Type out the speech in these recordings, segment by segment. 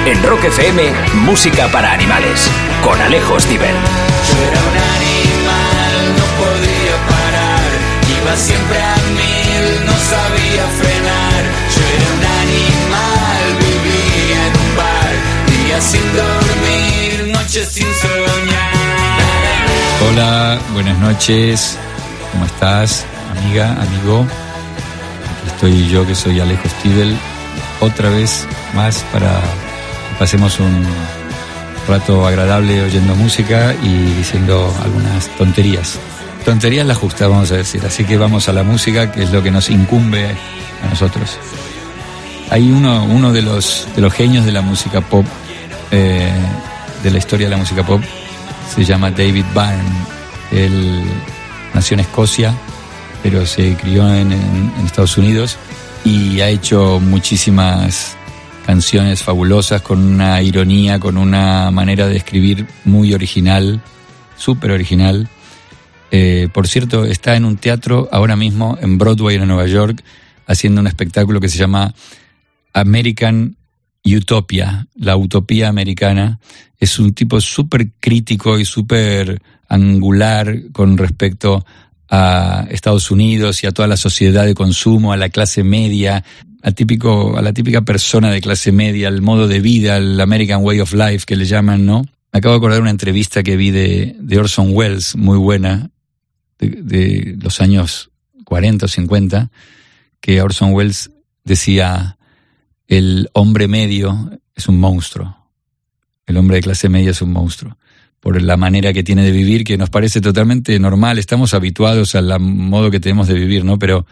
En Rock FM, música para animales, con Alejo Stivel. Yo era un animal, no podía parar, iba siempre a mil, no sabía frenar. Yo era un animal, vivía en un bar, días sin dormir, noches sin soñar. Hola, buenas noches, ¿cómo estás, amiga, amigo? Aquí estoy yo, que soy Alejo Stivel, otra vez más para que pasemos un rato agradable oyendo música y diciendo algunas tonterías. Tonterías las justas, vamos a decir. Así que vamos a la música, que es lo que nos incumbe a nosotros. Hay uno de los genios de la música pop, de la historia de la música pop, se llama David Byrne. Él nació en Escocia, pero se crió en Estados Unidos y ha hecho muchísimas canciones fabulosas, con una ironía, con una manera de escribir muy original, súper original. Por cierto, está en un teatro ahora mismo en Broadway, en Nueva York, haciendo un espectáculo que se llama American Utopia, la utopía americana. Es un tipo súper crítico y súper angular con respecto a Estados Unidos y a toda la sociedad de consumo, a la clase media, a la típica persona de clase media, al modo de vida, al American Way of Life que le llaman, ¿no? Me acabo de acordar una entrevista que vi de Orson Welles, muy buena, de los años 40 o 50, que Orson Welles decía: el hombre medio es un monstruo, el hombre de clase media es un monstruo, por la manera que tiene de vivir, que nos parece totalmente normal, estamos habituados al modo que tenemos de vivir, ¿no? Pero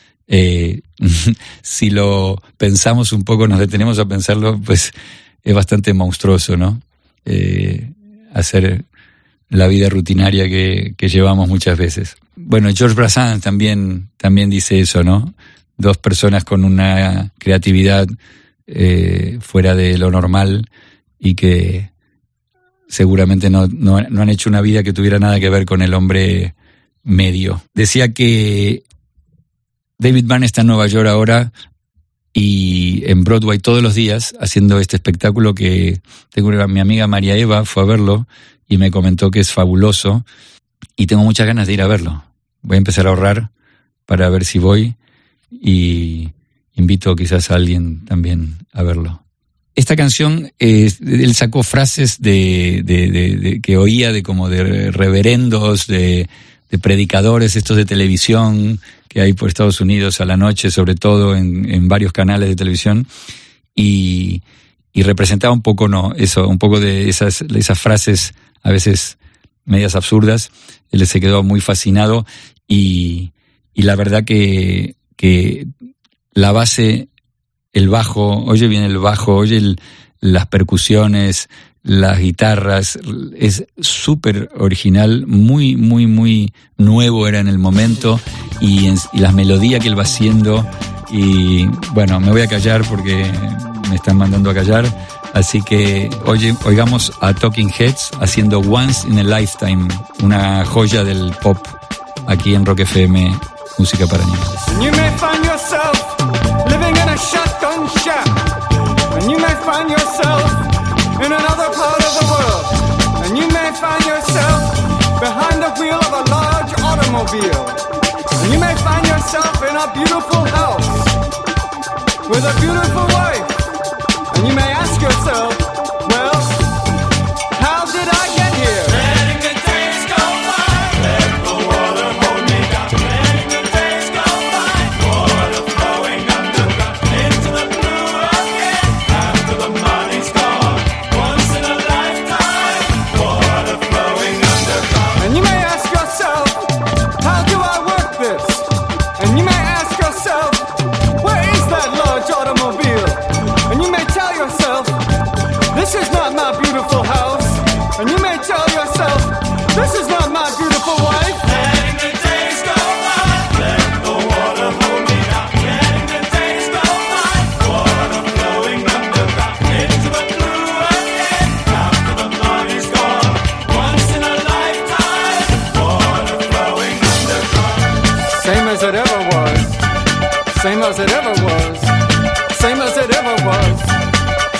si lo pensamos un poco, nos detenemos a pensarlo, pues es bastante monstruoso, ¿no? Hacer la vida rutinaria que llevamos muchas veces. Bueno, Georges Brassens también dice eso, ¿no? Dos personas con una creatividad fuera de lo normal y que seguramente no han hecho una vida que tuviera nada que ver con el hombre medio. Decía que David Byrne está en Nueva York ahora y en Broadway todos los días haciendo este espectáculo que mi amiga María Eva fue a verlo y me comentó que es fabuloso y tengo muchas ganas de ir a verlo. Voy a empezar a ahorrar para ver si voy y invito quizás a alguien también a verlo. Esta canción, él sacó frases que oía de reverendos, de predicadores estos de televisión que hay por Estados Unidos a la noche, sobre todo en varios canales de televisión, y representaba un poco, un poco de esas frases a veces medias absurdas. Él se quedó muy fascinado y la verdad que la base, el bajo, oye bien el bajo, oye las percusiones, las guitarras, es súper original, muy, muy, muy nuevo era en el momento, y las melodías que él va haciendo. Y bueno, me voy a callar porque me están mandando a callar, así que oigamos a Talking Heads haciendo Once in a Lifetime, una joya del pop aquí en Rock FM, música para niños. You may find yourself living in a shotgun shack, and you may find yourself in another part of the world, and you may find yourself behind the wheel of a large automobile, and you may find yourself in a beautiful house with a beautiful wife, and you may ask yourself, well, how did I get here? Letting the days go by, let the water hold me down. Letting the days go by, water flowing underground into the blue again. After the money's gone, once in a lifetime, water flowing underground. And you may ask yourself, how do I work this? And you may ask yourself, where is that large automobile? And you may tell yourself, this is not my beautiful house. And you may tell yourself, this is not my beautiful wife. Letting the days go by, let the water hold me down. Letting the days go by, water flowing underground into the blue again. After the money's gone, once in a lifetime, water flowing underground. Same as it ever was. Same as it ever was. Same as it ever was.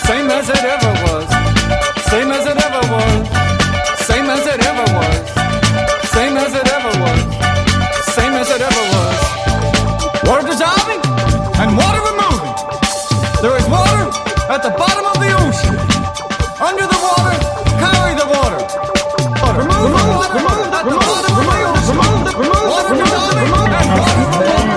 same as it ever was, same as it ever was, same as it ever was, same as it ever was, same as it ever was. Water dissolving and water removing. There is water at the bottom of the ocean. Under the water, carry the water. Remove the water at the bottom of the ocean. Water dissolving and water removing.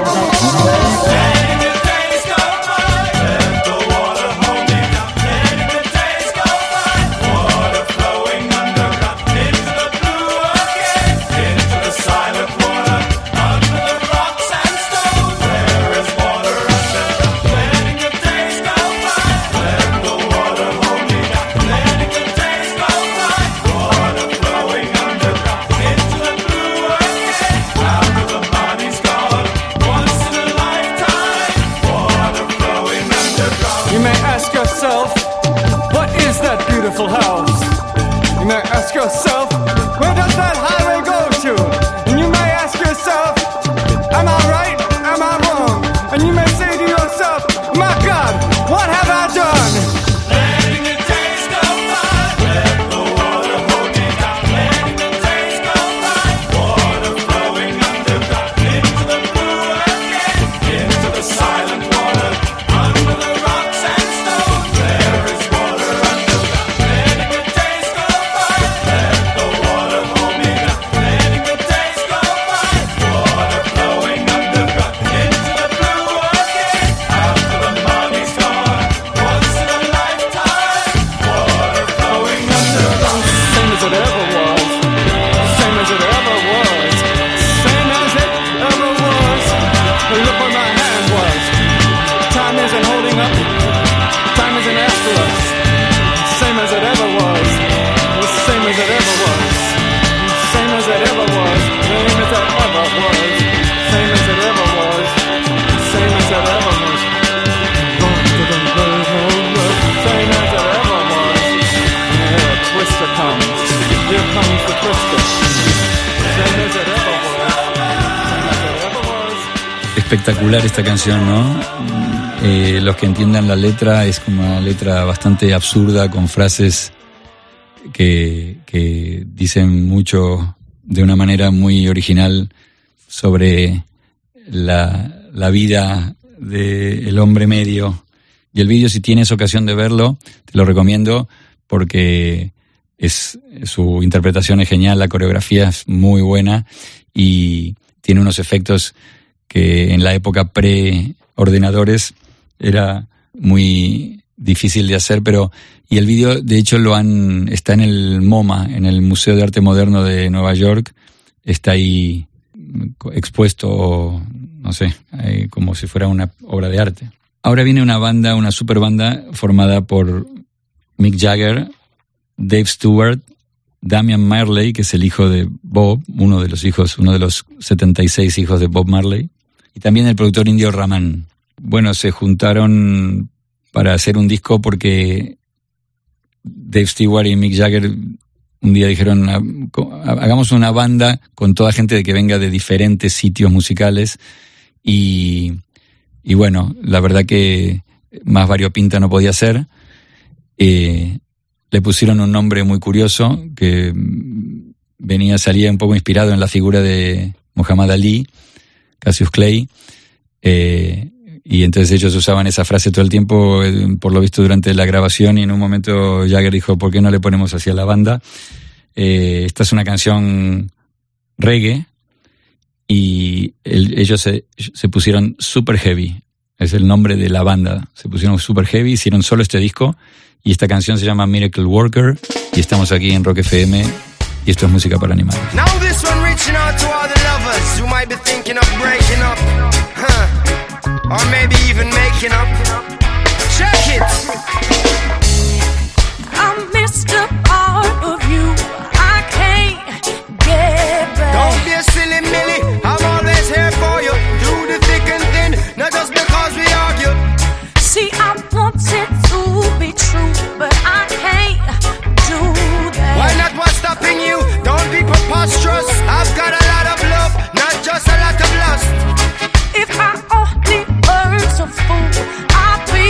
Letting the days go by, let the water hold me down. Letting the days go by, water flowing underground into the blue again, into the silent water, under the rocks and stones. There is water underground. Letting the days go by, let the water hold me down. Letting the days go by, water flowing underground into the blue again, after the body's gone. Once in a lifetime, water flowing underground. You may ask yourself, what is that beautiful house? You may ask yourself, where does that highway go to? And you may ask yourself, am I right? Am I wrong? And you may say to yourself, my God, what have I done? Letting the days go by, let the water hold me down. Letting the days go by, water flowing underground into the blue again, into the silent water, under the rocks and stones. There is water underground. Letting the days go by, let the water hold me down. Letting the days go by, water flowing underground into the blue again, after the money's gone. Once in a lifetime, water flowing underground. Same as it ever was, same as it ever was, same as it ever was. Look where my hand was. Time isn't holding up, time isn't after us. Same as it ever was, same as it ever was, same as it ever was, same as it ever was, same as it ever was, same as it ever was. Same as it ever was. Here, Twister comes. Here comes the Twister. Same as it ever was. Same as it ever was. Espectacular esta canción, ¿no? Los que entiendan la letra, es como una letra bastante absurda, con frases que dicen mucho de una manera muy original sobre la vida del hombre medio. Y el vídeo, si tienes ocasión de verlo, te lo recomiendo porque su interpretación es genial, la coreografía es muy buena y tiene unos efectos que en la época pre-ordenadores era muy difícil de hacer, y el vídeo, de hecho, está en el MoMA, en el Museo de Arte Moderno de Nueva York, está ahí expuesto, no sé, como si fuera una obra de arte. Ahora viene una super banda formada por Mick Jagger, Dave Stewart, Damian Marley, que es el hijo de Bob, uno de los 76 hijos de Bob Marley, y también el productor indio Rahman. Bueno, se juntaron para hacer un disco porque Dave Stewart y Mick Jagger un día dijeron, hagamos una banda con toda gente que venga de diferentes sitios musicales, y bueno, la verdad que más variopinta no podía ser. Le pusieron un nombre muy curioso que salía un poco inspirado en la figura de Muhammad Ali, Cassius Clay, y entonces ellos usaban esa frase todo el tiempo, por lo visto durante la grabación, y en un momento Jagger dijo, ¿por qué no le ponemos así a la banda? Esta es una canción reggae, y ellos se pusieron Super Heavy, es el nombre de la banda, se pusieron Super Heavy, hicieron solo este disco, y esta canción se llama Miracle Worker, y estamos aquí en Rock FM, y esto es música para animales. Now this one reaching out to all the lovers who might be thinking of breaking up, or maybe even making up. Check it. I missed a part of you. I can't get back. Don't be a silly Millie, I'm always here for you. Through the thick and thin, not just because we argue. See, I want it to be true, but I can't do that. Why not? What's stopping you? Don't be preposterous. I've got a lot of love, not just a lot of lust. If I only weren't a fool, I'd be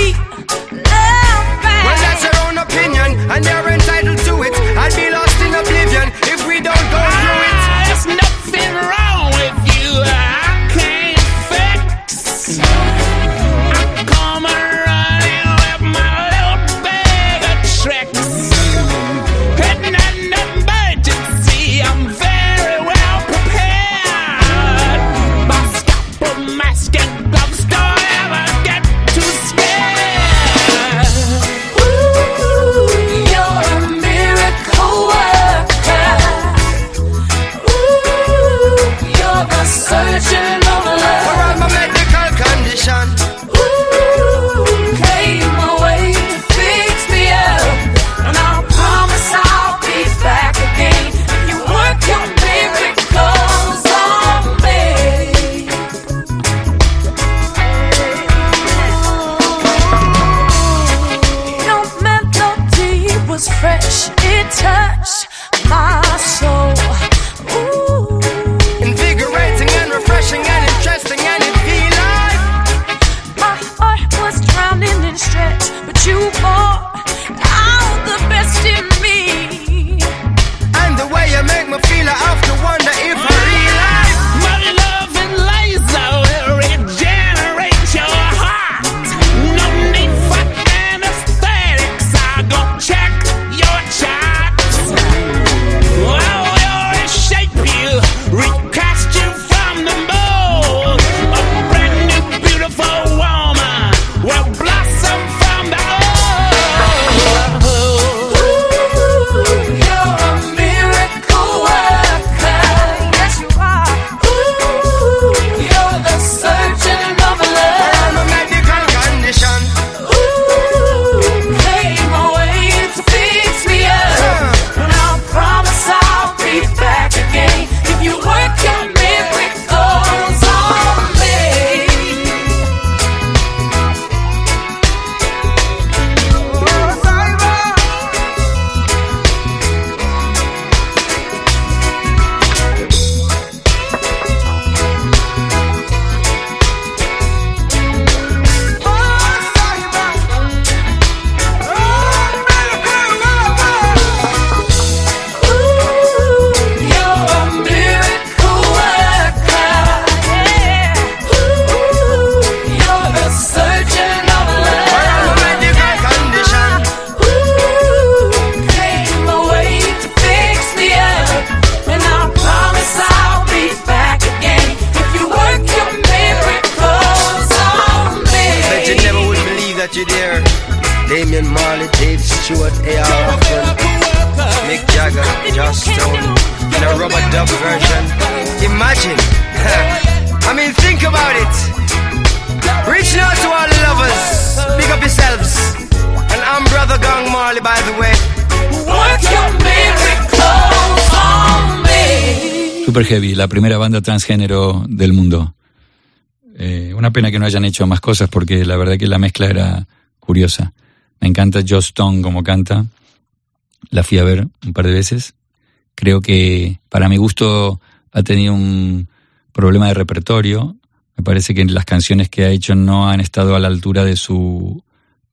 that you're there. Damian Marley, Dave Stewart, A.R. Rahman, Mick Jagger, Joss Stone, in a rubber dub version. Imagine. I mean, think about it. Reaching out to all the lovers. Big up yourselves. And I'm Brother Gang Marley, by the way. Work your miracles on me. Super Heavy, la primera banda transgénero del mundo. Una pena que no hayan hecho más cosas porque la verdad que la mezcla era curiosa. Me encanta Joss Stone como canta. La fui a ver un par de veces. Creo que para mi gusto ha tenido un problema de repertorio. Me parece que las canciones que ha hecho no han estado a la altura de su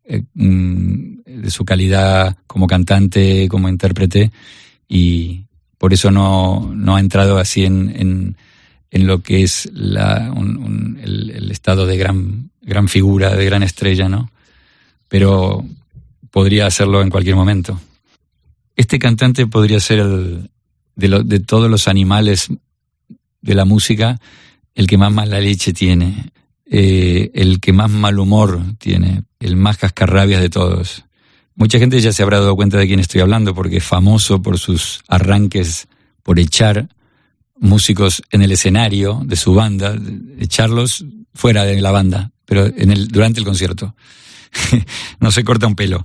calidad como cantante, como intérprete, y por eso no ha entrado así en lo que es el estado de gran figura, de gran estrella, ¿no? Pero podría hacerlo en cualquier momento. Este cantante podría ser de todos los animales de la música, el que más mala leche tiene, el que más mal humor tiene, el más cascarrabias de todos. Mucha gente ya se habrá dado cuenta de quién estoy hablando porque es famoso por sus arranques, por echar músicos en el escenario de su banda, echarlos fuera de la banda, pero durante el concierto. No se corta un pelo.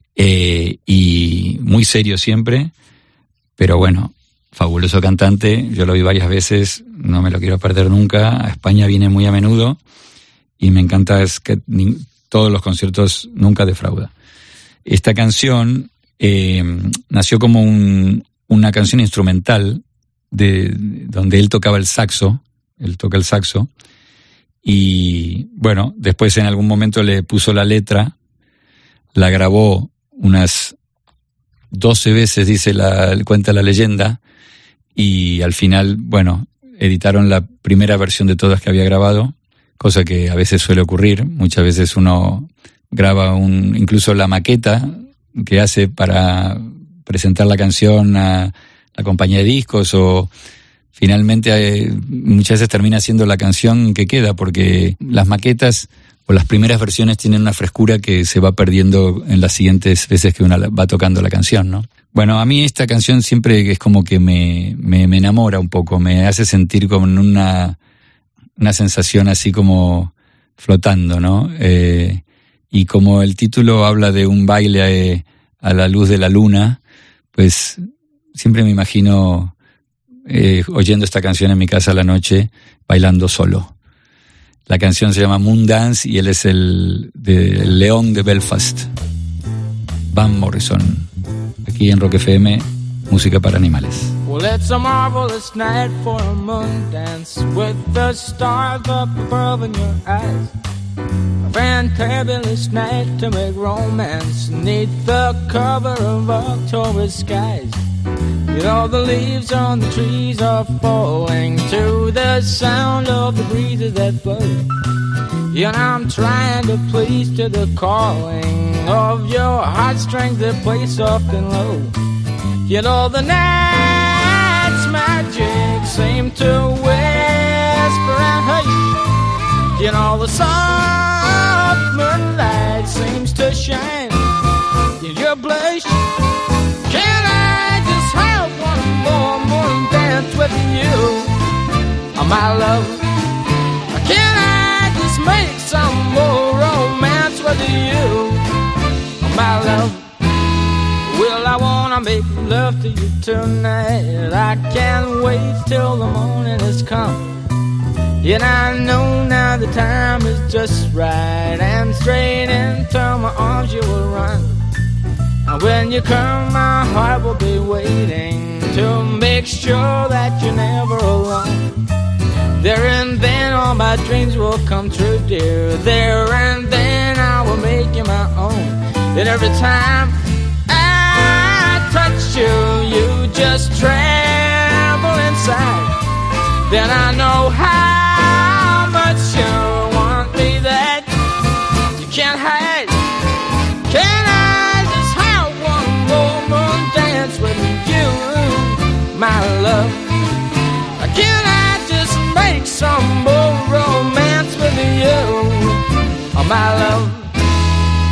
Y muy serio siempre, pero bueno, fabuloso cantante. Yo lo vi varias veces, no me lo quiero perder nunca. A España viene muy a menudo y me encanta que todos los conciertos nunca defrauda. Esta canción nació como una canción instrumental donde él tocaba el saxo. Él toca el saxo. Y bueno, después en algún momento le puso la letra, la grabó unas 12 veces, cuenta la leyenda, y al final, bueno, editaron la primera versión de todas que había grabado, cosa que a veces suele ocurrir. Muchas veces uno graba incluso la maqueta que hace para presentar la canción a la compañía de discos, o finalmente muchas veces termina siendo la canción que queda, porque las maquetas o las primeras versiones tienen una frescura que se va perdiendo en las siguientes veces que uno va tocando la canción, ¿no? Bueno, a mí esta canción siempre es como que me enamora un poco, me hace sentir como una sensación así como flotando, ¿no? Y como el título habla de un baile a la luz de la luna, pues siempre me imagino oyendo esta canción en mi casa a la noche, bailando solo. La canción se llama Moon Dance y él es el León de Belfast, Van Morrison. Aquí en Rock FM, música para animales. Well, it's a marvelous night for a moon dance with the stars up above in your eyes. A fantabulous night to make romance neath the cover of October skies. You know the leaves on the trees are falling to the sound of the breezes that blow. You know I'm trying to please to the calling of your heartstrings that play soft and low. You know the night's magic seem to whisper and hush. You know the soft moonlight seems to shine in your blush. Can I just have one more moon dance with you, oh, my love? Can I just make some more romance with you, oh, my love? Well, I wanna make love to you tonight. I can't wait till the morning has come. And I know now the time is just right, and straight into my arms you will run. And when you come, my heart will be waiting to make sure that you're never alone. There and then all my dreams will come true, dear. There and then I will make you my own. And every time I touch you, you just tremble inside. Then I know how much you want me that you can't hide. Can I just have one more moon dance with you, my love? Can I just make some more romance with you, oh, my love?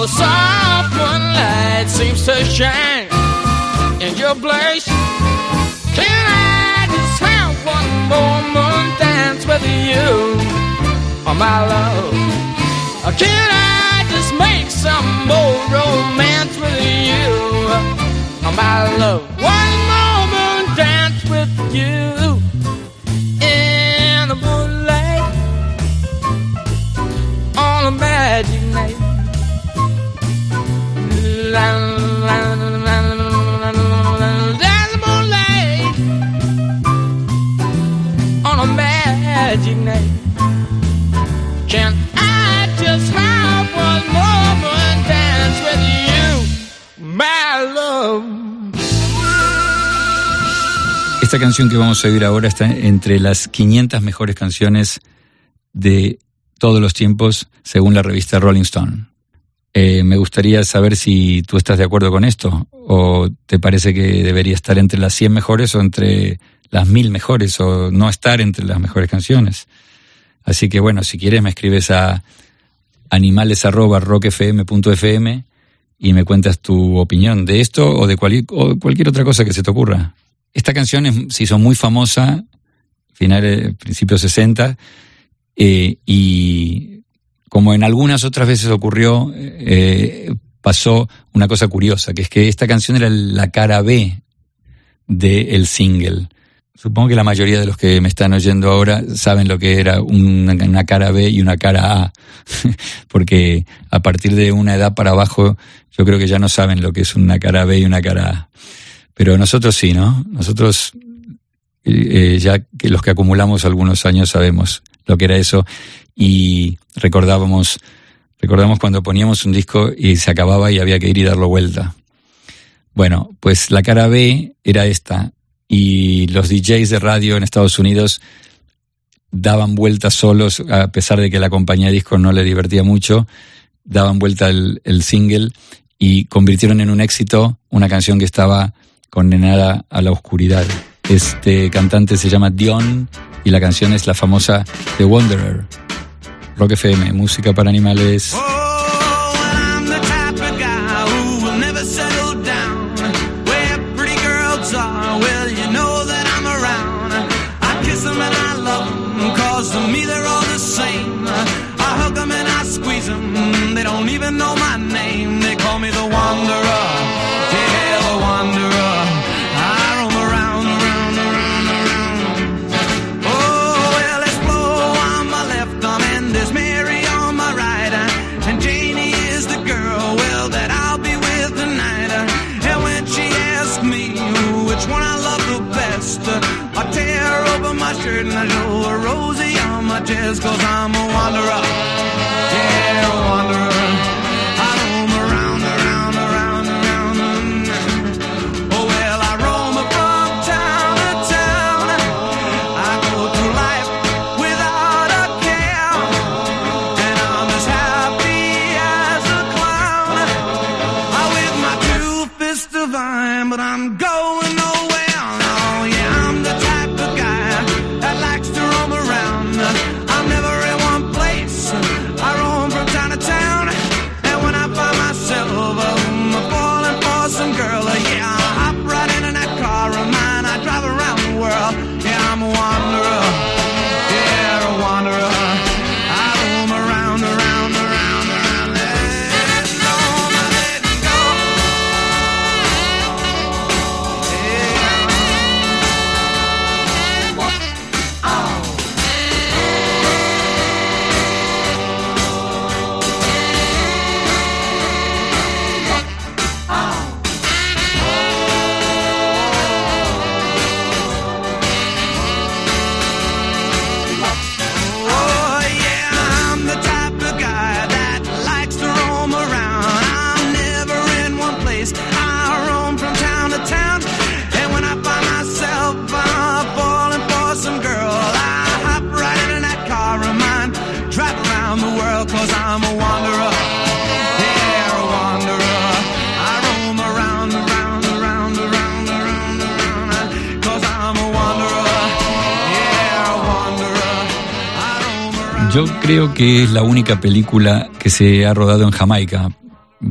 Oh, soft moonlight seems to shine in your place. Can I just have one more moon dance with you, oh my love? Or can I just make some more romance with you, oh my love? One more moon dance with you in the moonlight on a magic night. La, la, la, la, la, the moonlight on a magic night. Can I just have one moment dance with you, my love? Esta canción que vamos a oír ahora está entre las 500 mejores canciones de todos los tiempos, según la revista Rolling Stone. Me gustaría saber si tú estás de acuerdo con esto, o te parece que debería estar entre las 100 mejores o entre las 1000 mejores, o no estar entre las mejores canciones. Así que bueno, si quieres me escribes a animales@rockfm.fm y me cuentas tu opinión de esto o de cualquier otra cosa que se te ocurra. Esta canción se hizo muy famosa, principios 60, y como en algunas otras veces ocurrió, pasó una cosa curiosa, que es que esta canción era la cara B del single. Supongo que la mayoría de los que me están oyendo ahora saben lo que era una cara B y una cara A, porque a partir de una edad para abajo yo creo que ya no saben lo que es una cara B y una cara A. Pero nosotros sí, ¿no? Nosotros, ya que los que acumulamos algunos años sabemos lo que era eso, y recordamos cuando poníamos un disco y se acababa y había que ir y darlo vuelta. Bueno, pues la cara B era esta, y los DJs de radio en Estados Unidos daban vueltas solos, a pesar de que la compañía de discos no le divertía mucho, daban vuelta el single y convirtieron en un éxito una canción que estaba condenada a la oscuridad. Este cantante se llama Dion y la canción es la famosa The Wanderer. Rock FM, música para animales. Oh, I'm the type of guy who will never settle down. Where pretty girls are, well, you know that I'm around. I kiss them and I love them, cause to me they're all the same. I hug them and I squeeze them, they don't even know my name. They call me the Wanderer, yeah, the Wanderer. I roam around, around, around, around. Oh, well, there's Flo on my left arm and there's Mary on my right. And Janie is the girl, well, that I'll be with tonight. And when she asks me which one I love the best, I tear open my shirt and I show her Rosie on my chest, cause I'm a wanderer, yeah, a wanderer. I roam around, around, around, around. Oh, well, I roam from town to town. I go through life without a care, and I'm as happy as a clown. I with my two fists divine, but I'm going nowhere. Oh, yeah, I'm the type of guy that likes to roam around. I'm never in one place. I roam from town to town, and when I find myself falling for some girl, yeah, I hop right into that car of mine. I drive around the world. Yeah, I'm a wanderer. Yeah, a wanderer. I roam around, around, around, around. Let go, let go. Oh, yeah, I'm the type of guy that likes to roam around. I'm never in one place. I roam from town to town. And when I find myself falling for some girl, I hop right in that car of mine, drive around the world, cause I'm a wanderer. Yeah, a wanderer. I roam around, around, around, around, around, around, cause I'm a wanderer. Yeah, a wanderer. I roam around. Yo creo que es la única película que se ha rodado en Jamaica.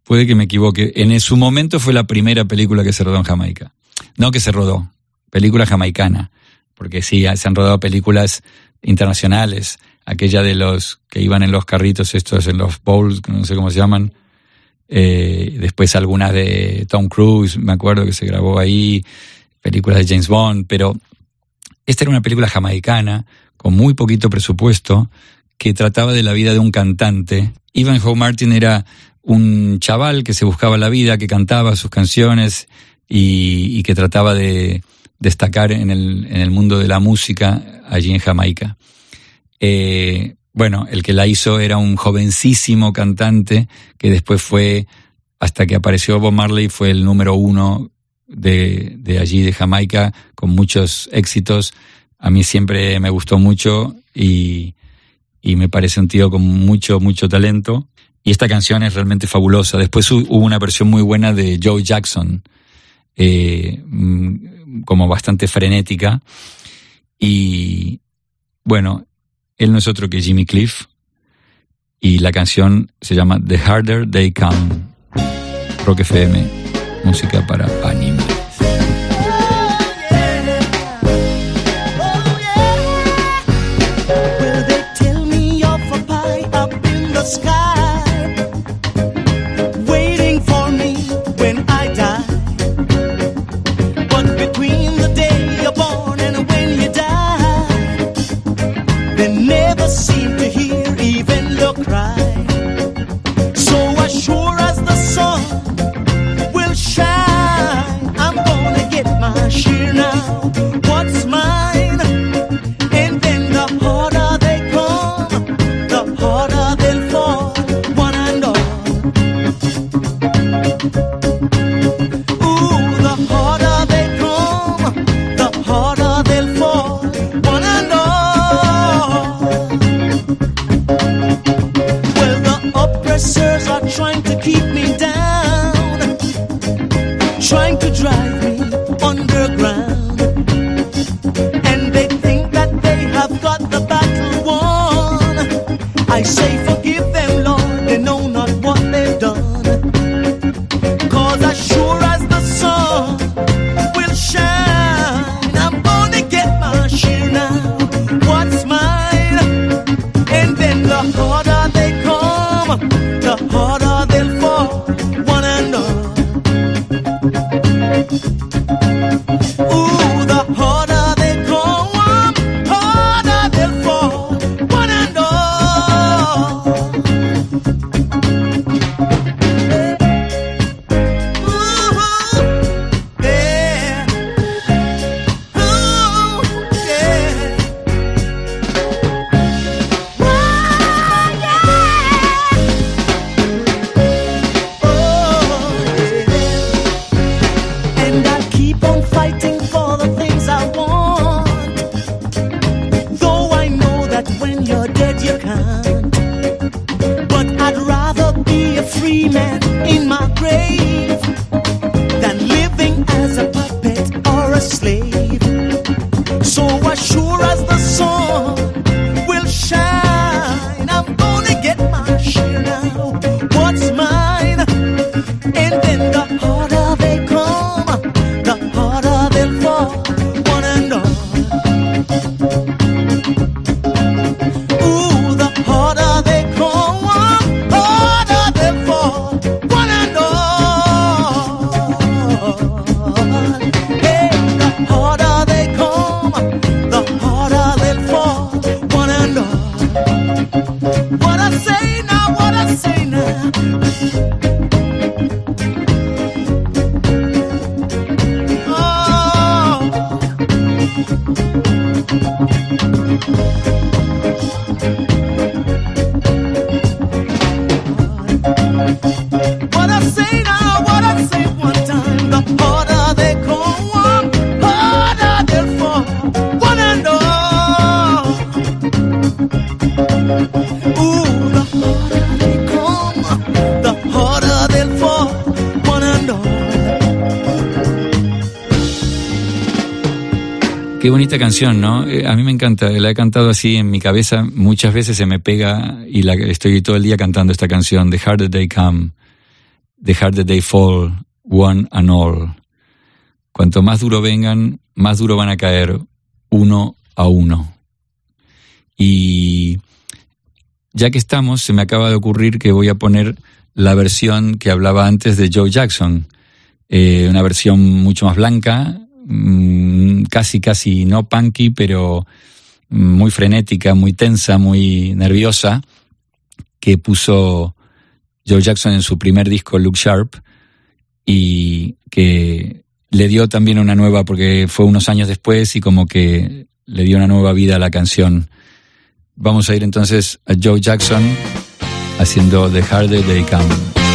puede que me equivoque. En su momento fue la primera película que se rodó en Jamaica. No que se rodó, película jamaicana. Porque sí, se han rodado películas internacionales. Aquella de los que iban en los carritos estos, en los bowls, no sé cómo se llaman. Después algunas de Tom Cruise, me acuerdo que se grabó ahí. Películas de James Bond. Pero esta era una película jamaicana, con muy poquito presupuesto, que trataba de la vida de un cantante. Ivanhoe Martin era un chaval que se buscaba la vida, que cantaba sus canciones y que trataba de destacar en el mundo de la música allí en Jamaica. Bueno, el que la hizo era un jovencísimo cantante que después fue, hasta que apareció Bob Marley, fue el número 1 de allí de Jamaica, con muchos éxitos. A mí siempre me gustó mucho y me parece un tío con mucho talento. Y esta canción es realmente fabulosa. Después hubo una versión muy buena de Joe Jackson, como bastante frenética. Y bueno, él no es otro que Jimmy Cliff. Y la canción se llama The Harder They Come. Rock FM, música para animales. Sky, waiting for me when I die. But between the day you're born and when you die, they never seem to hear even your cry. So as sure as the sun will shine, I'm gonna get my share now. What's mine? And then the harder they come, the harder they'll fall. One and all. Ooh, the harder they come, the harder they'll fall. One and all. Well, the oppressors are trying to keep me down, trying to drive me underground, and they think that they have got the battle won. I say forgive them, Lord, they know not what they've done. 'Cause as sure as the sun will shine, I'm gonna get my share now. What's mine? And then the harder they come, the harder they'll fall. One and all. Ooh, the harder they come, harder they'll fall. One and all. Ooh, yeah. Ooh, yeah. And I'll keep on fighting for the things I want, though I know that when you're dead you can't. But I'd rather be a free man in my grave than living as a puppet or a slave. So as sure as the sun will shine, I'm gonna get my share now. What's mine? And then the harder they come, the harder they'll fall. One and all. Ooh, the harder they come, harder they'll fall. One and all. Hey, the harder they come, the harder they'll fall. One and all. What I say now, what I say now. What I say now, what I say one time. The harder they come, harder they'll fall. One and all. Ooh, the harder they come, the harder they'll fall. One and all. Qué bonita canción, ¿no? A mí me encanta, la he cantado así en mi cabeza, muchas veces se me pega y estoy todo el día cantando esta canción, The Harder They Come. The harder they fall, one and all. Cuanto más duro vengan, más duro van a caer, uno a uno. Y ya que estamos, se me acaba de ocurrir que voy a poner la versión que hablaba antes de Joe Jackson. Una versión mucho más blanca, casi no punky, pero muy frenética, muy tensa, muy nerviosa, que puso Joe Jackson en su primer disco, Look Sharp, y que le dio también una nueva, porque fue unos años después y como que le dio una nueva vida a la canción. Vamos a ir entonces a Joe Jackson haciendo The Harder They Come.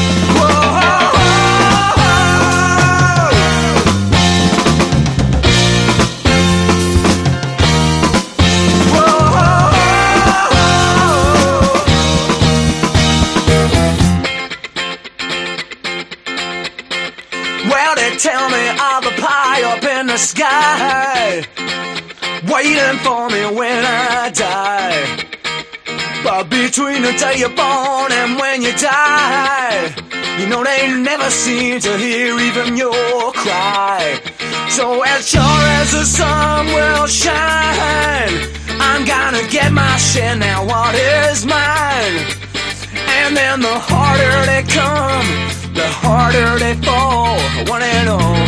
Tell me of the pie up in the sky, waiting for me when I die. But between the day you're born and when you die, you know they never seem to hear even your cry. So as sure as the sun will shine, I'm gonna get my share now, what is mine? And then the harder they come, the harder they fall, one and all.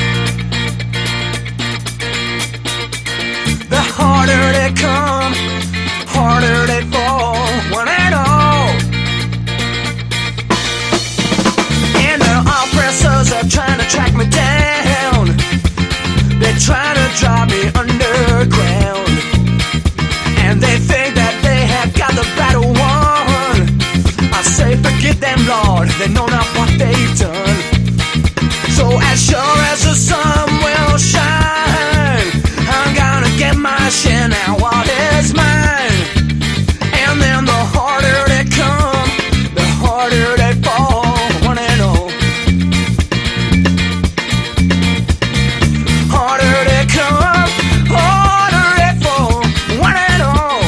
The harder they come, harder they fall, one and all. And the oppressors are trying to track me down. They're trying to drive me underground. And they think that they have got the battle won. I say forget them, Lord, they know not what they've done. So as sure as the sun will shine, I'm gonna get my share now, what is mine? And then the harder they come, the harder they fall, one and all. Harder they come, harder they fall, one and all.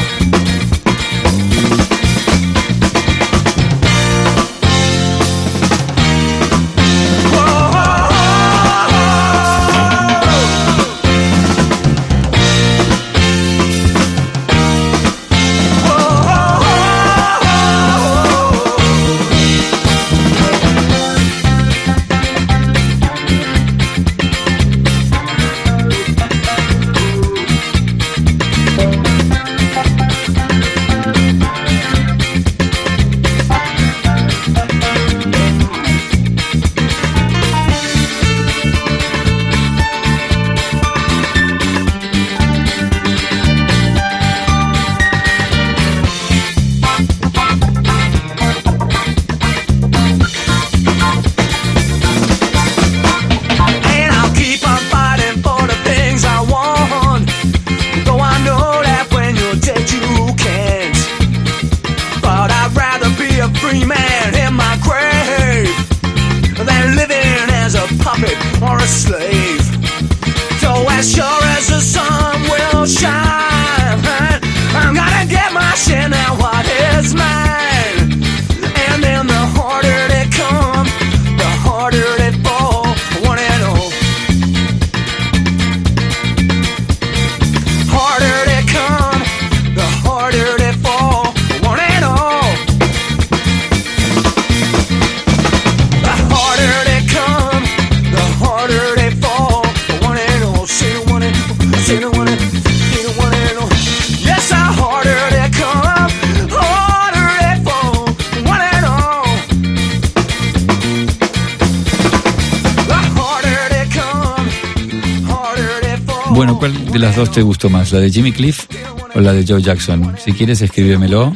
Bueno, ¿cuál de las dos te gustó más? ¿La de Jimmy Cliff o la de Joe Jackson? Si quieres, escríbemelo,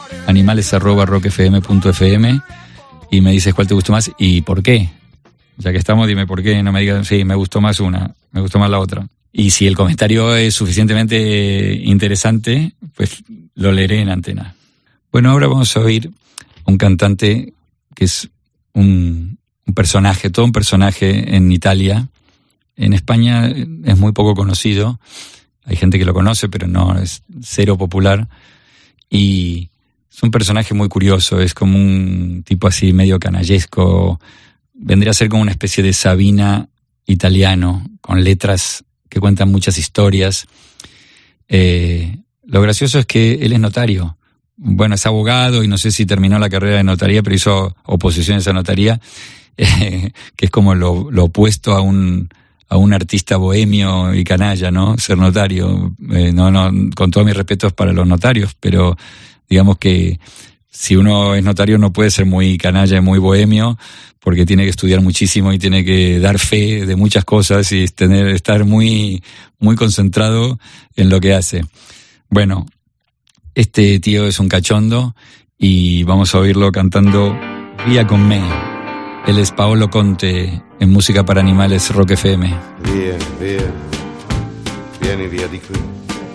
animales@rockfm.fm, y me dices cuál te gustó más y por qué. Ya que estamos, dime por qué, no me digas, sí, me gustó más una, me gustó más la otra. Y si el comentario es suficientemente interesante, pues lo leeré en antena. Bueno, ahora vamos a oír un cantante que es un personaje, todo un personaje en Italia. En España es muy poco conocido, hay gente que lo conoce, pero no, es cero popular. Y es un personaje muy curioso, es como un tipo así medio canallesco, vendría a ser como una especie de Sabina italiano, con letras que cuentan muchas historias. Lo gracioso es que él es notario. Bueno, es abogado y no sé si terminó la carrera de notaría, pero hizo oposiciones a notaría, que es como lo opuesto a un artista bohemio y canalla, ¿no? Ser notario. Con todos mis respetos para los notarios, pero digamos que si uno es notario no puede ser muy canalla y muy bohemio, porque tiene que estudiar muchísimo y tiene que dar fe de muchas cosas y estar muy, muy concentrado en lo que hace. Bueno, este tío es un cachondo y vamos a oírlo cantando Via con me. Él es Paolo Conte en Música para Animales Rock FM. Vieni via di qui.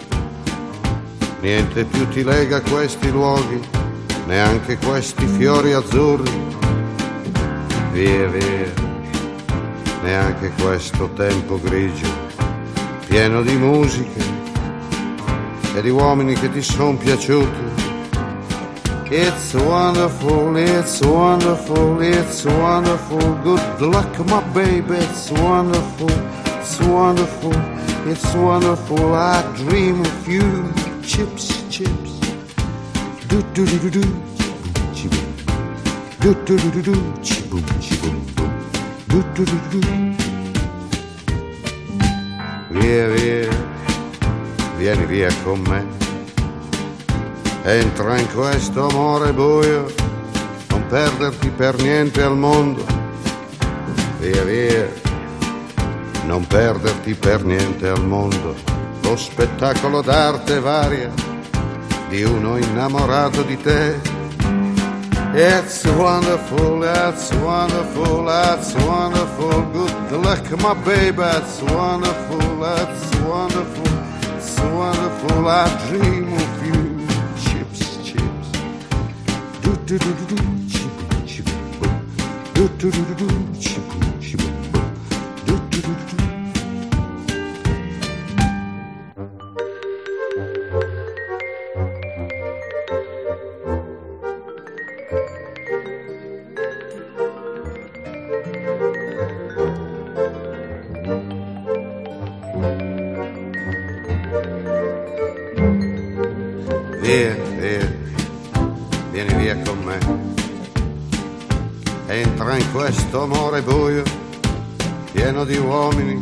Niente più ti lega a questi luoghi, neanche questi fiori azzurri. Via, neanche questo tempo grigio, pieno di musiche e di uomini che ti son piaciuti. It's wonderful, it's wonderful, it's wonderful. Good luck, my baby, it's wonderful, it's wonderful, it's wonderful. I dream of you. Chips, chips. Do do do do do. Chiboom. Do do do do do. Chiboom, chiboom, boom. Do do do do do. Via, vieni via con me. Entra in questo amore buio, non perderti per niente al mondo. Via, non perderti per niente al mondo. Lo spettacolo d'arte varia di uno innamorato di te. It's wonderful, it's wonderful, it's wonderful. Good luck, my baby, it's wonderful, it's wonderful, it's wonderful. I dream of you. Chips, chips. Do do do do do. Chiboom, chiboom, boom. Do do do do do. Chiboom, chiboom, boom. Do do do do do. Vieni via con me. Entra in questo amore buio, pieno di uomini.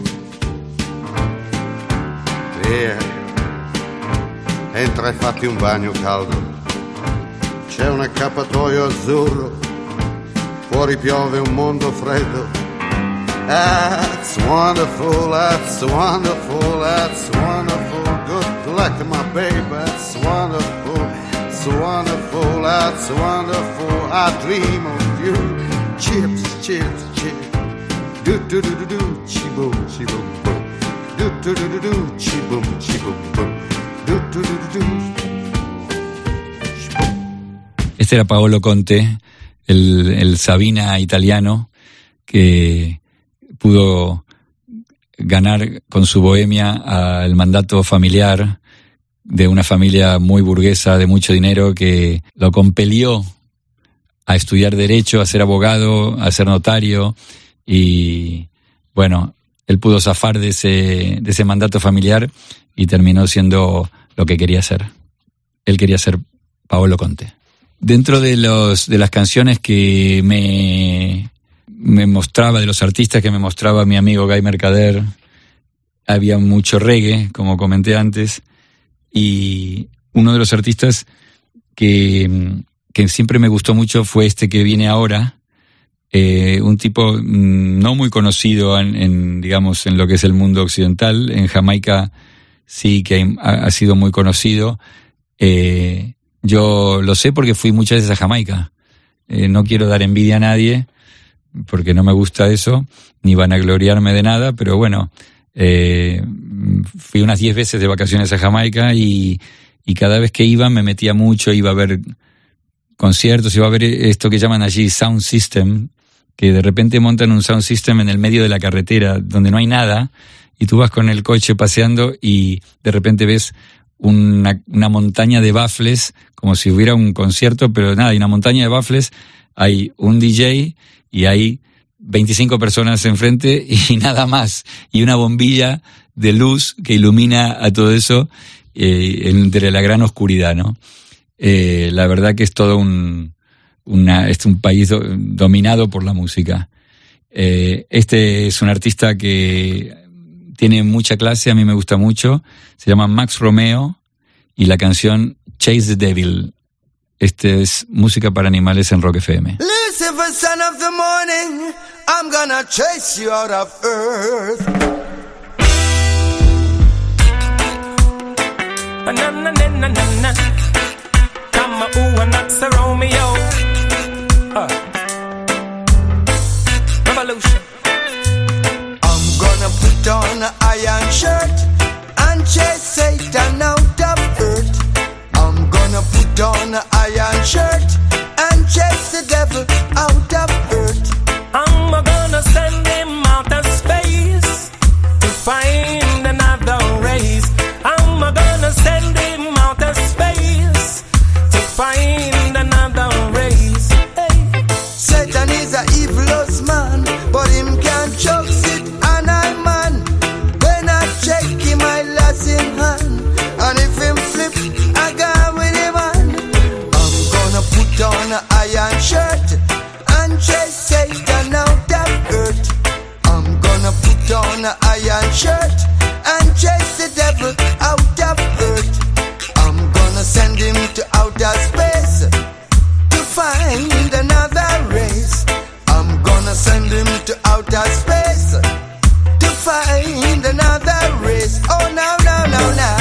Via, entra e fatti un bagno caldo. C'è un accappatoio azzurro, fuori piove un mondo freddo. That's wonderful, that's wonderful, that's wonderful. Good luck, my baby, that's wonderful, it's wonderful, that's wonderful. I dream of you. Chips, chips, chips. Do do do do do, chiboom, chiboom, boom. Do do do do do, chiboom, chiboom, boom. Do do do do do. Este era Paolo Conte, el Sabina italiano, que pudo ganar con su bohemia al mandato familiar de una familia muy burguesa, de mucho dinero, que lo compelió a estudiar Derecho, a ser abogado, a ser notario, y bueno, él pudo zafar de ese mandato familiar y terminó siendo lo que quería ser. Él quería ser Paolo Conte. Dentro de las canciones que me mostraba, de los artistas que me mostraba mi amigo Guy Mercader, había mucho reggae, como comenté antes, y uno de los artistas que siempre me gustó mucho fue este que viene ahora, un tipo no muy conocido digamos, en lo que es el mundo occidental. En Jamaica sí que ha sido muy conocido. Yo lo sé porque fui muchas veces a Jamaica. No quiero dar envidia a nadie, porque no me gusta eso, ni vanagloriarme de nada, pero bueno, fui unas 10 veces de vacaciones a Jamaica y cada vez que iba me metía mucho, iba a ver conciertos, iba a ver esto que llaman allí sound system, que de repente montan un sound system en el medio de la carretera, donde no hay nada, y tú vas con el coche paseando y de repente ves una montaña de baffles, como si hubiera un concierto, pero nada, hay una montaña de baffles, hay un DJ y hay 25 personas enfrente y nada más, y una bombilla de luz que ilumina a todo eso entre la gran oscuridad, ¿no? La verdad que es todo un país dominado por la música. Este es un artista que tiene mucha clase, a mí me gusta mucho, se llama Max Romeo y la canción Chase the Devil. Este es Música para Animales en Rock FM. Lucifer, son of the morning, I'm gonna chase you out of earth. Na na na na na na. Come ooh and that's a Romeo. Revolution. I'm gonna put on an iron shirt and chase Satan out of earth. I'm gonna put on an iron shirt and chase the devil out of earth. I'm gonna send him out of space to find another race. I'm gonna send him out of space to find another race. Hey. Satan is a evilous man, but him can't choke it, and I'm man. When I check him, I lost in hand, and if him flip, I go with him on. I'm gonna put on an iron shirt and chase Satan out of earth. I'm gonna put on an iron shirt and chase the devil out of earth. I'm gonna send him to outer space to find another race. I'm gonna send him to outer space to find another race. Oh, no, no, no, no.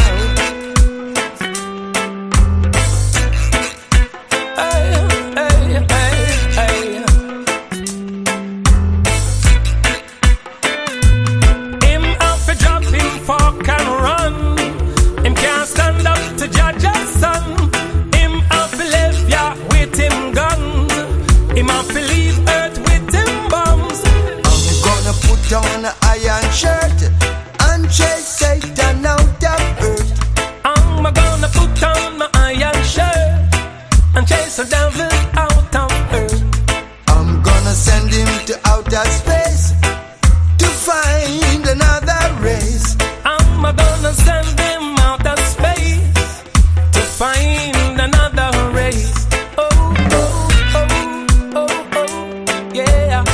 On an iron shirt and chase Satan out of earth. I'm gonna put on my iron shirt and chase the devil out of earth. I'm gonna send him to outer space to find another race. I'm gonna send him out of space to find another race. Oh, oh, oh, oh, oh, yeah.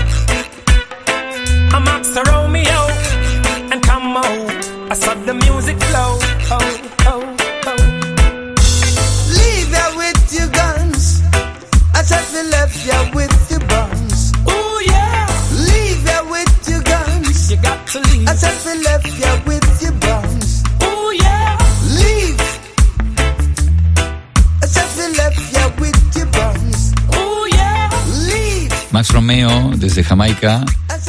I'm Max Romeo, and come on, I saw the music flow. Oh, oh, oh. Leave ya with your guns. I said we left ya with your bombs. Oh yeah. Leave ya with your guns. You got to leave. I said we left ya with your bombs. Oh yeah. Leave. I said we left ya with your bombs. Oh yeah. Leave. Max Romeo, desde Jamaica,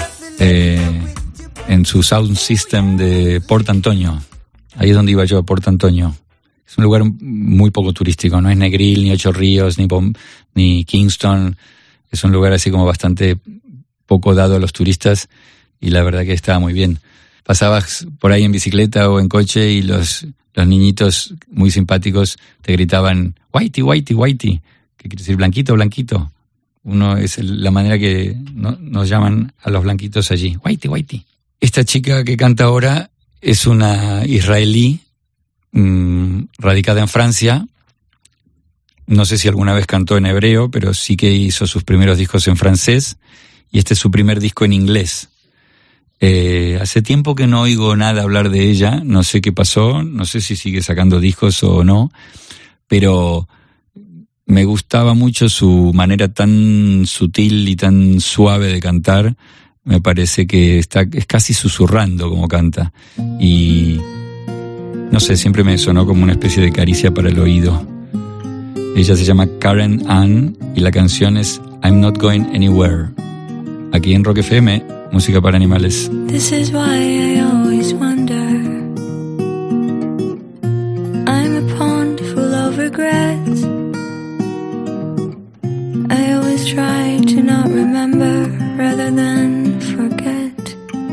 en su sound system de Port Antonio. Ahí es donde iba yo, a Port Antonio. Es un lugar muy poco turístico, no es Negril, ni Ocho Ríos, ni Kingston. Es un lugar así como bastante poco dado a los turistas y la verdad que estaba muy bien. Pasabas por ahí en bicicleta o en coche y los niñitos muy simpáticos te gritaban "Whitey, Whitey, Whitey", que quiere decir blanquito, blanquito. Es la manera que nos llaman a los blanquitos allí. Whitey, Whitey. Esta chica que canta ahora es una israelí radicada en Francia. No sé si alguna vez cantó en hebreo, pero sí que hizo sus primeros discos en francés. Y este es su primer disco en inglés. Hace tiempo que no oigo nada hablar de ella. No sé qué pasó. No sé si sigue sacando discos o no. Pero me gustaba mucho su manera tan sutil y tan suave de cantar. Me parece que es casi susurrando como canta. Y no sé, siempre me sonó como una especie de caricia para el oído. Ella se llama Karen Ann y la canción es I'm Not Going Anywhere. Aquí en Rock FM, música para animales. This is why I always wonder. I'm a pond full of regrets. I always try to not remember rather than forget.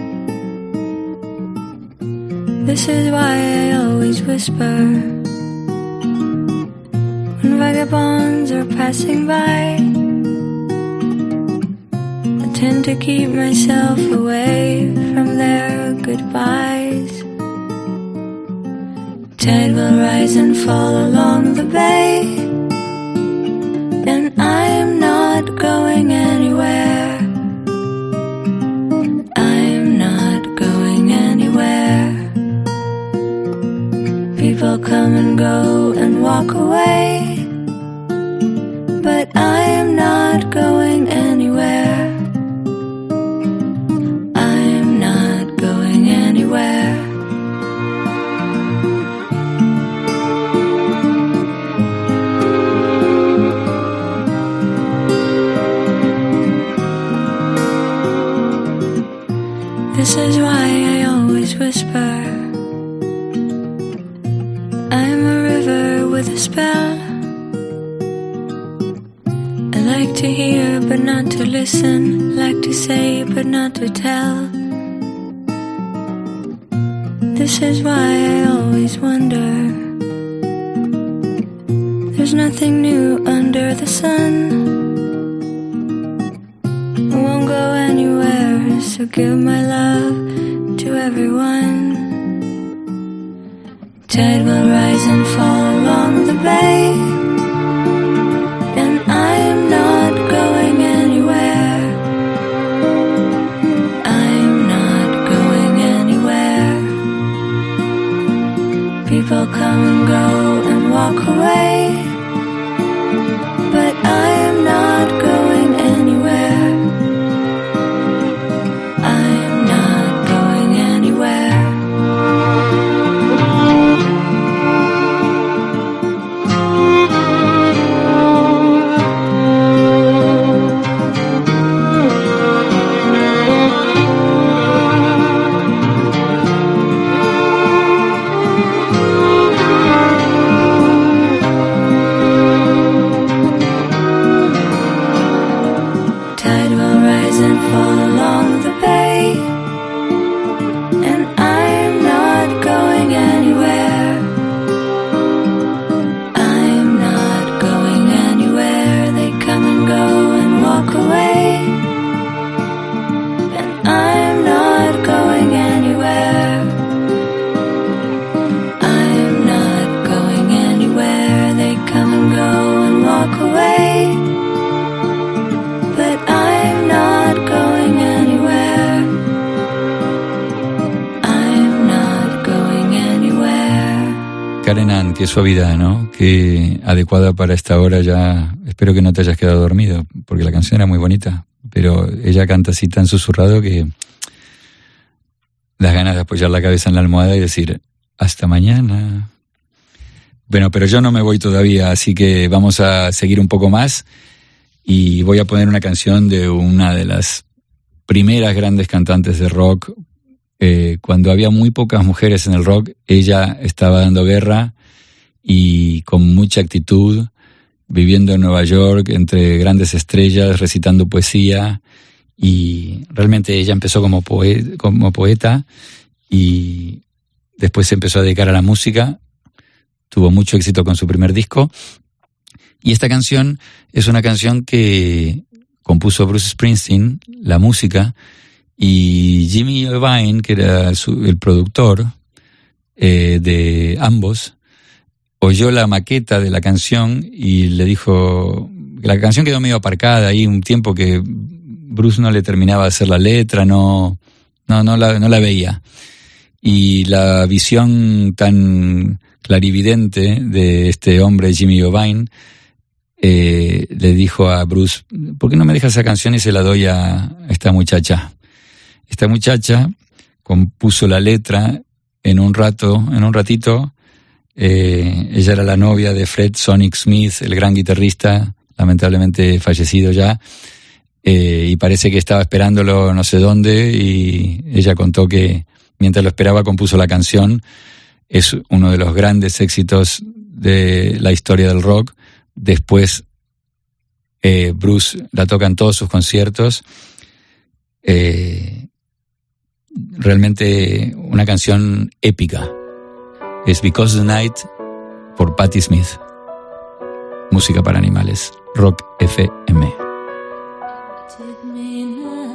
This is why I always whisper when vagabonds are passing by. tend to keep myself away from their goodbyes. Tide will rise and fall along the bay, and I'm not going anywhere. I'm not going anywhere. People come and go and walk away, but I am not going anywhere. I'm not going anywhere. This is why I always whisper. I'm a river with a spell. I like to hear but not to listen, like to say but not to tell. This is why I always wonder. There's nothing new under the sun. I won't go anywhere, so give my love to everyone. Tide will rise and fall along the bay, and I'm not going anywhere. I'm not going anywhere. People come and go and walk away, but I am not going anywhere. I'm not going anywhere. Tide will rise and fall along the bay, and I'm not going anywhere. I'm not going anywhere. They come and go and walk away, and I'm not going anywhere. I'm not going anywhere. They come and go and walk away, but I'm not going anywhere. I'm not going anywhere. Karen Ann, qué suavidad, ¿no? Qué adecuada para esta hora ya. Espero que no te hayas quedado dormido, porque la canción era muy bonita, pero ella canta así tan susurrado que das ganas de apoyar la cabeza en la almohada y decir, hasta mañana. Bueno, pero yo no me voy todavía, así que vamos a seguir un poco más y voy a poner una canción de una de las primeras grandes cantantes de rock. Cuando había muy pocas mujeres en el rock, ella estaba dando guerra y con mucha actitud, viviendo en Nueva York entre grandes estrellas, recitando poesía, y realmente ella empezó como poeta y después se empezó a dedicar a la música, tuvo mucho éxito con su primer disco, y esta canción es una canción que compuso Bruce Springsteen, la música, y Jimmy Iovine, que era el productor de ambos, oyó la maqueta de la canción y le dijo que la canción quedó medio aparcada ahí un tiempo, que Bruce no le terminaba de hacer la letra, no la veía. Y la visión tan clarividente de este hombre, Jimmy Iovine, le dijo a Bruce, ¿por qué no me dejas esa canción y se la doy a esta muchacha? Esta muchacha compuso la letra en un ratito. Ella era la novia de Fred Sonic Smith, el gran guitarrista, lamentablemente fallecido ya, y parece que estaba esperándolo no sé dónde, y ella contó que mientras lo esperaba compuso la canción. Es uno de los grandes éxitos de la historia del rock. Después Bruce la toca en todos sus conciertos. Realmente una canción épica. Es Because the Night por Patti Smith. Música para animales. Rock FM. Take me now.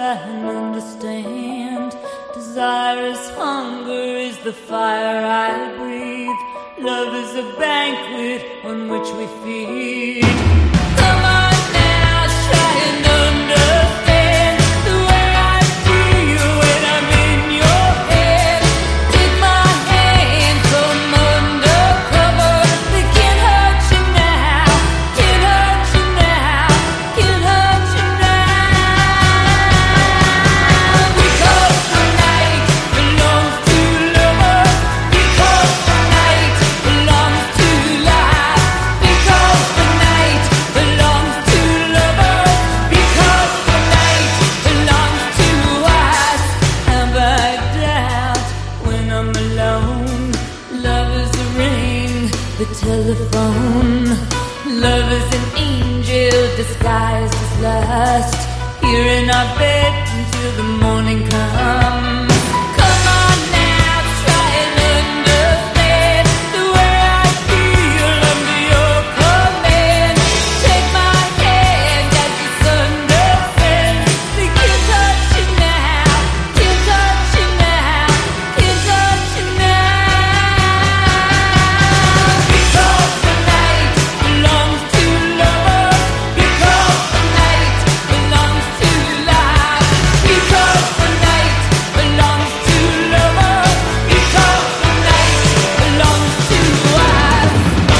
and understand. Desire is hunger, is the fire I breathe. Love is a banquet on which we feed. Come on now, try and understand the way I feel when I'm in your head. Take my hand, come undercover. They can't hurt you now, can't hurt you now, can't hurt you now. Because the night belongs to lovers. Because the night belongs to life. Because the night belongs to lovers. Because the night belongs to us. And I doubt when I'm alone. Love is a ring, the telephone. Love is an angel disguised as lust. Here in our bed until the morning comes. Come on now, try and understand the way I feel under your command. Take my hand as the sun descends. They can't touch you now, can't touch you now, can't touch you now. Because the night belongs to lovers. Because the night belongs to life. Because the night belongs to lovers. Because the night belongs to us.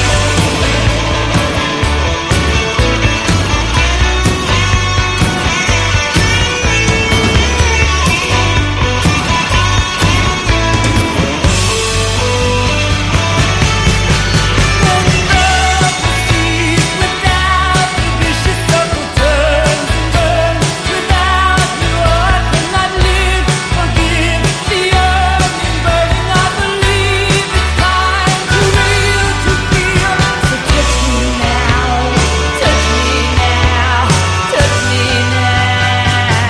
Without the vicious circle turns and burns. Without you I cannot live. Forgive the yearning burning. I believe it's time to real to feel. So touch me now, touch me now, touch me now.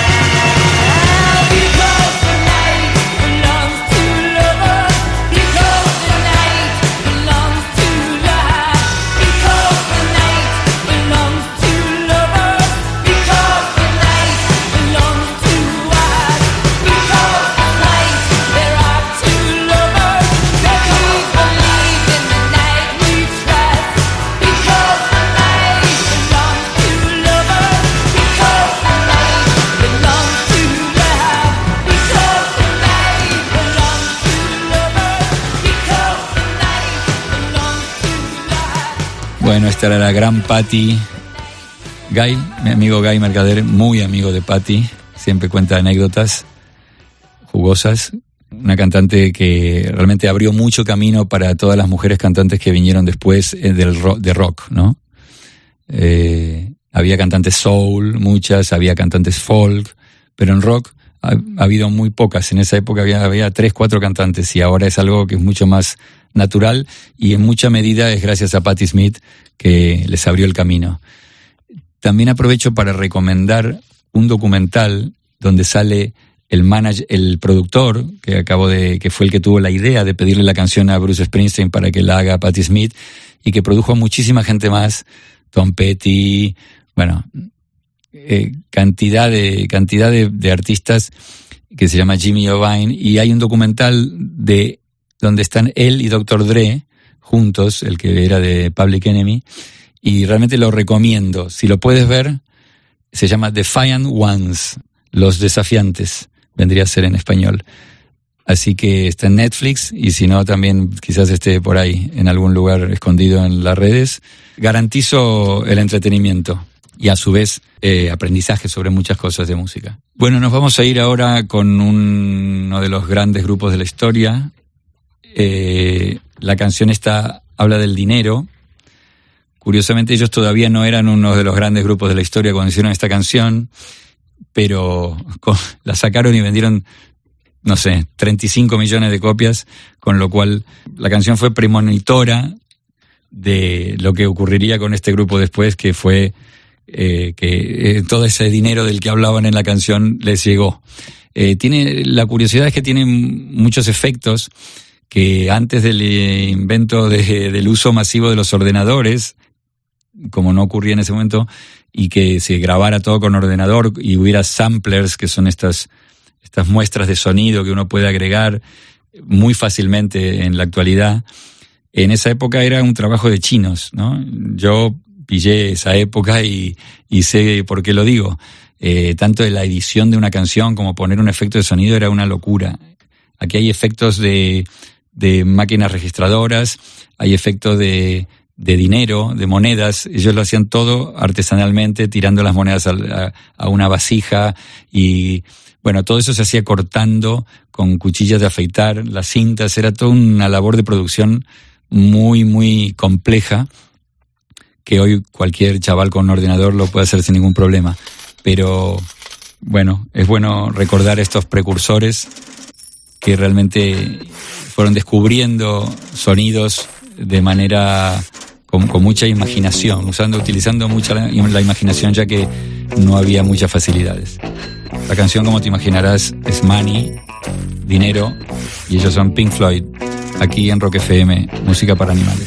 Because the night belongs to lovers. Because the night belongs to life. Because the night belongs to lovers. Because the night belongs to us. Because tonight there are two lovers that we believe in the night we trust. Because the night belongs to lovers. Because the night belongs to love. Because the night belongs to lovers. Because the night belongs to love. Bueno, esta era la gran Patti Guy, mi amigo Guy Mercader, muy amigo de Patti, siempre cuenta anécdotas jugosas. Una cantante que realmente abrió mucho camino para todas las mujeres cantantes que vinieron después de rock, ¿no? Había cantantes soul, muchas, había cantantes folk, pero en rock ha habido muy pocas. En esa época había 3, 4 cantantes y ahora es algo que es mucho más natural y en mucha medida es gracias a Patti Smith que les abrió el camino. También aprovecho para recomendar un documental donde sale el productor que fue el que tuvo la idea de pedirle la canción a Bruce Springsteen para que la haga Patti Smith y que produjo a muchísima gente más, Tom Petty, bueno, cantidad de artistas, que se llama Jimmy Iovine, y hay un documental donde están él y Dr. Dre juntos, el que era de Public Enemy, y realmente lo recomiendo. Si lo puedes ver, se llama Defiant Ones, Los Desafiantes, vendría a ser en español. Así que está en Netflix, y si no, también quizás esté por ahí, en algún lugar escondido en las redes. Garantizo el entretenimiento y a su vez aprendizaje sobre muchas cosas de música. Bueno, nos vamos a ir ahora con uno de los grandes grupos de la historia. La canción esta habla del dinero. Curiosamente ellos todavía no eran uno de los grandes grupos de la historia cuando hicieron esta canción, pero la sacaron y vendieron, no sé, 35 millones de copias, con lo cual la canción fue premonitora de lo que ocurriría con este grupo después, que fue que todo ese dinero del que hablaban en la canción les llegó. La curiosidad es que tiene muchos efectos que antes del invento del uso masivo de los ordenadores, como no ocurría en ese momento, y que se grabara todo con ordenador y hubiera samplers, que son estas muestras de sonido que uno puede agregar muy fácilmente en la actualidad. En esa época era un trabajo de chinos, ¿no? Yo pillé esa época y sé por qué lo digo. Tanto de la edición de una canción como poner un efecto de sonido era una locura. Aquí hay efectos de máquinas registradoras, hay efectos de dinero, de monedas. Ellos lo hacían todo artesanalmente, tirando las monedas a una vasija, y bueno, todo eso se hacía cortando con cuchillas de afeitar, las cintas. Era toda una labor de producción muy, muy compleja, que hoy cualquier chaval con un ordenador lo puede hacer sin ningún problema. Pero bueno, es bueno recordar estos precursores que realmente fueron descubriendo sonidos de manera con mucha imaginación, utilizando mucha la imaginación, ya que no había muchas facilidades. La canción, como te imaginarás, es Money, dinero, y ellos son Pink Floyd, aquí en Rock FM, música para animales.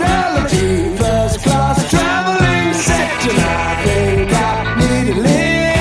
First class traveling section, I think I need a little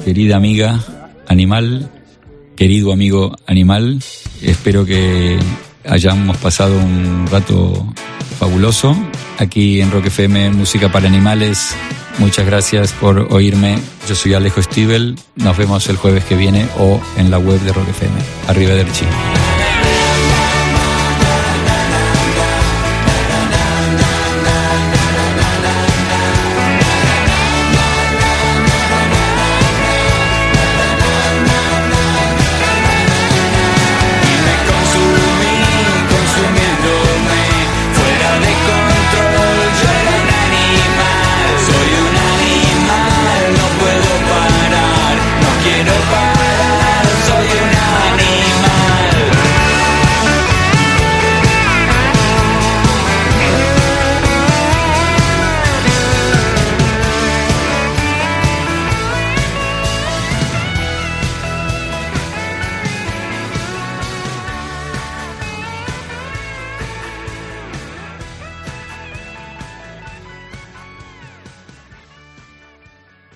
querida amiga animal, querido amigo animal. Espero que hayamos pasado un rato fabuloso aquí en Rock FM, Música para Animales. Muchas gracias por oírme. Yo soy Alejo Stivel. Nos vemos el jueves que viene o en la web de Rock FM. Arrivederci.